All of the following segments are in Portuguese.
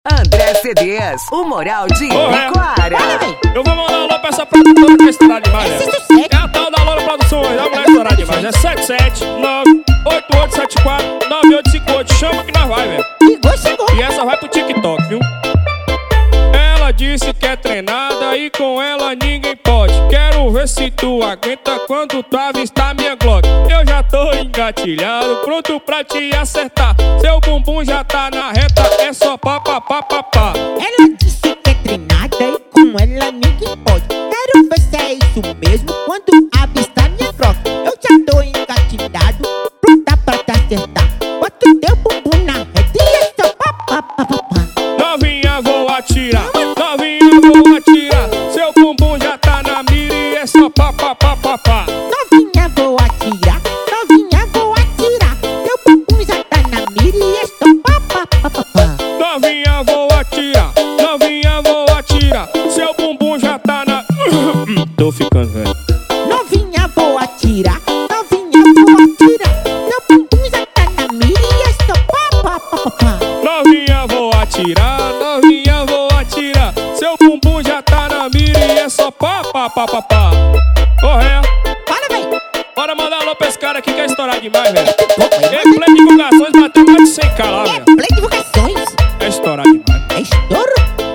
André CDs, o moral de Ibicoara. Eu vou mandar um alô pra essa produtora que vai estourar demais, né? É a tal da Loura Produções, a mulher estourar demais. É 77988749858. Chama que nós vai, velho. E essa vai pro TikTok, viu? Ela disse que é treinada e com ela ninguém pode. Quero ver se tu aguenta quando tu avistar minha Glock. Eu já tô engatilhado, pronto pra te acertar. Seu bumbum já tá na reta, é só pá. Ela disse que é treinada e com ela ninguém pode. Quero ver se é isso mesmo quando avistar minha Glock. Eu já tô engatilhado, pronta pra te acertar. Bota o teu bumbum na reta e é só pá. Novinha, vou atirar. Seu bumbum já tá na mira e é só pá. Novinha, vou atirar. Teu bumbum já tá na mira e é só pá. Novinha, vou atirar. Seu bumbum já tá na... Tô ficando velho. Novinha, vou atirar. Teu bumbum já tá na mira e é só pá. Novinha, vou atirar. Seu bumbum já tá na mira e é só pá. Correia. Fala, véi. Bora mandar alô pra esse cara aqui que é estourar demais, velho. Gameplay Divulgações bateu mais de 100k lá, velho. Gameplay Divulgações. É estourar demais. É estouro.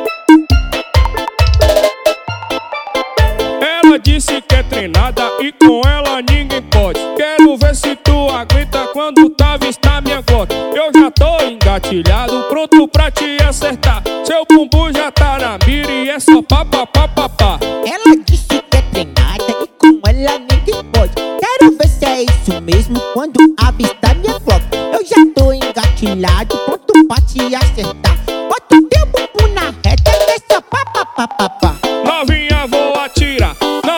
Ela disse que é treinada e com ela ninguém pode. Quero ver se tu aguenta quando tu avistar minha Glock. Eu já tô engatilhado, pronto pra te acertar. Seu bumbum já tá na mira e é só pá. Ela disse que é treinada e com ela ninguém pode. Quero ver se é isso mesmo quando avistar minha Glock. Eu já tô engatilhado, pronto pra te acertar. Bota o teu bumbum na reta e é só pá. Novinha, vou atirar.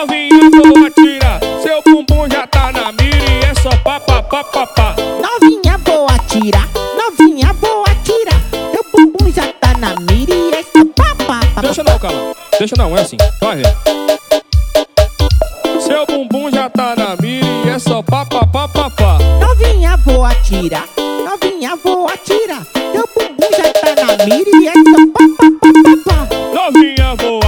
Seu bumbum já tá na mira e é só pá. Novinha, vou atirar. Teu bumbum já tá na mira e é só pá. Deixa não, calma. Deixa não, é assim. Vai ver. Seu bumbum já tá na mira e é só pá. Novinha, vou atirar. Teu bumbum já tá na mira e é só pá. Novinha, vou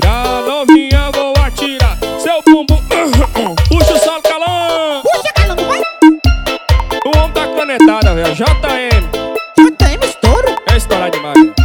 atirar. Seu bumbum... Puxa o solo, calão. Puxa, calão, vai. O homem tá canetada, velho. JM. JM estouro. É estourar demais, velho.